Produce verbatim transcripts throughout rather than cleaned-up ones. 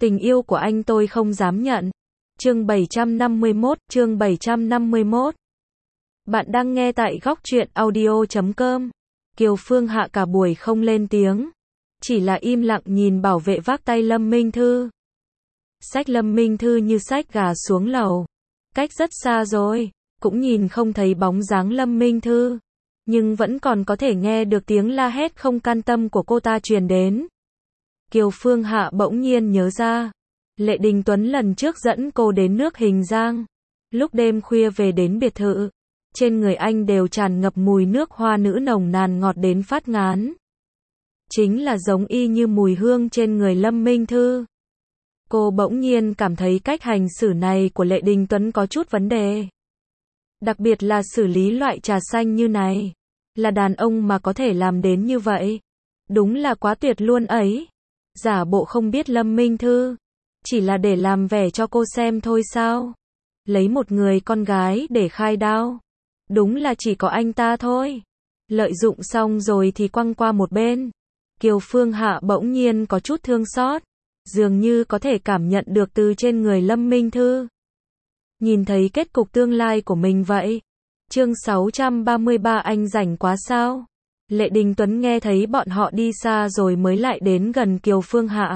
Tình yêu của anh tôi không dám nhận. Chương bảy trăm năm mươi mốt, chương bảy trăm năm mươi mốt. Bạn đang nghe tại góc truyện audio chấm com. Kiều Phương Hạ cả buổi không lên tiếng, chỉ là im lặng nhìn bảo vệ vác tay Lâm Minh Thư. Xách Lâm Minh Thư như xách gà xuống lầu. Cách rất xa rồi, cũng nhìn không thấy bóng dáng Lâm Minh Thư, nhưng vẫn còn có thể nghe được tiếng la hét không can tâm của cô ta truyền đến. Kiều Phương Hạ bỗng nhiên nhớ ra, Lệ Đình Tuấn lần trước dẫn cô đến nước Hình Giang, lúc đêm khuya về đến biệt thự, trên người anh đều tràn ngập mùi nước hoa nữ nồng nàn ngọt đến phát ngán. Chính là giống y như mùi hương trên người Lâm Minh Thư. Cô bỗng nhiên cảm thấy cách hành xử này của Lệ Đình Tuấn có chút vấn đề. Đặc biệt là xử lý loại trà xanh như này. Là đàn ông mà có thể làm đến như vậy. Đúng là quá tuyệt luôn ấy. Giả bộ không biết Lâm Minh Thư, chỉ là để làm vẻ cho cô xem thôi sao? Lấy một người con gái để khai đao. Đúng là chỉ có anh ta thôi. Lợi dụng xong rồi thì quăng qua một bên. Kiều Phương Hạ bỗng nhiên có chút thương xót, dường như có thể cảm nhận được từ trên người Lâm Minh Thư. Nhìn thấy kết cục tương lai của mình vậy. Chương sáu trăm ba mươi ba, anh rảnh quá sao? Lệ Đình Tuấn nghe thấy bọn họ đi xa rồi mới lại đến gần Kiều Phương Hạ.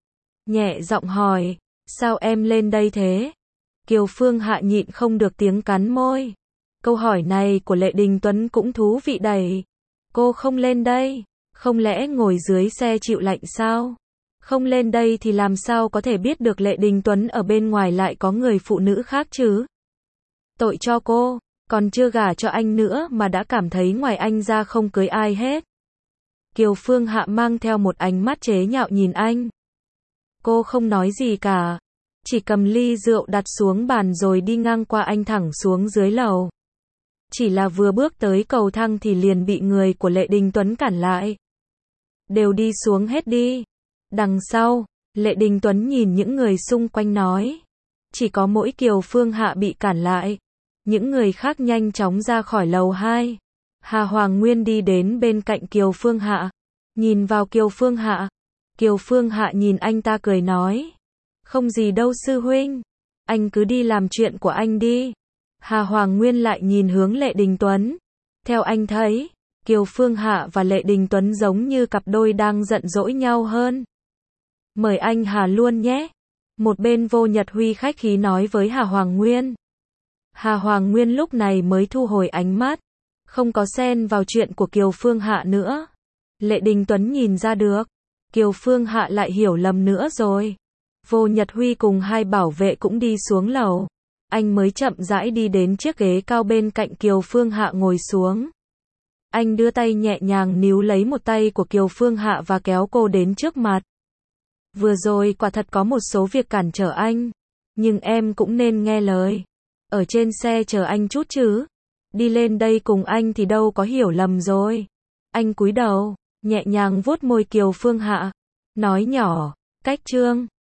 Nhẹ giọng hỏi, sao em lên đây thế? Kiều Phương Hạ nhịn không được tiếng cắn môi. Câu hỏi này của Lệ Đình Tuấn cũng thú vị đầy. Cô không lên đây, không lẽ ngồi dưới xe chịu lạnh sao? Không lên đây thì làm sao có thể biết được Lệ Đình Tuấn ở bên ngoài lại có người phụ nữ khác chứ? Tội cho cô, còn chưa gả cho anh nữa mà đã cảm thấy ngoài anh ra không cưới ai hết. Kiều Phương Hạ mang theo một ánh mắt chế nhạo nhìn anh. Cô không nói gì cả, chỉ cầm ly rượu đặt xuống bàn rồi đi ngang qua anh thẳng xuống dưới lầu. Chỉ là vừa bước tới cầu thang thì liền bị người của Lệ Đình Tuấn cản lại. Đều đi xuống hết đi. Đằng sau, Lệ Đình Tuấn nhìn những người xung quanh nói. Chỉ có mỗi Kiều Phương Hạ bị cản lại. Những người khác nhanh chóng ra khỏi lầu hai. Hà Hoàng Nguyên đi đến bên cạnh Kiều Phương Hạ, nhìn vào Kiều Phương Hạ. Kiều Phương Hạ nhìn anh ta cười nói. Không gì đâu sư huynh, anh cứ đi làm chuyện của anh đi. Hà Hoàng Nguyên lại nhìn hướng Lệ Đình Tuấn. Theo anh thấy, Kiều Phương Hạ và Lệ Đình Tuấn giống như cặp đôi đang giận dỗi nhau hơn. Mời anh Hà luôn nhé. Một bên Vô Nhật Huy khách khí nói với Hà Hoàng Nguyên. Hà Hoàng Nguyên lúc này mới thu hồi ánh mắt, không có xen vào chuyện của Kiều Phương Hạ nữa. Lệ Đình Tuấn nhìn ra được, Kiều Phương Hạ lại hiểu lầm nữa rồi. Vô Nhật Huy cùng hai bảo vệ cũng đi xuống lầu. Anh mới chậm rãi đi đến chiếc ghế cao bên cạnh Kiều Phương Hạ ngồi xuống. Anh đưa tay nhẹ nhàng níu lấy một tay của Kiều Phương Hạ và kéo cô đến trước mặt. Vừa rồi quả thật có một số việc cản trở anh, nhưng em cũng nên nghe lời. Ở trên xe chờ anh chút chứ. Đi lên đây cùng anh thì đâu có hiểu lầm rồi. Anh cúi đầu, nhẹ nhàng vuốt môi Kiều Phương Hạ, nói nhỏ, cách chương.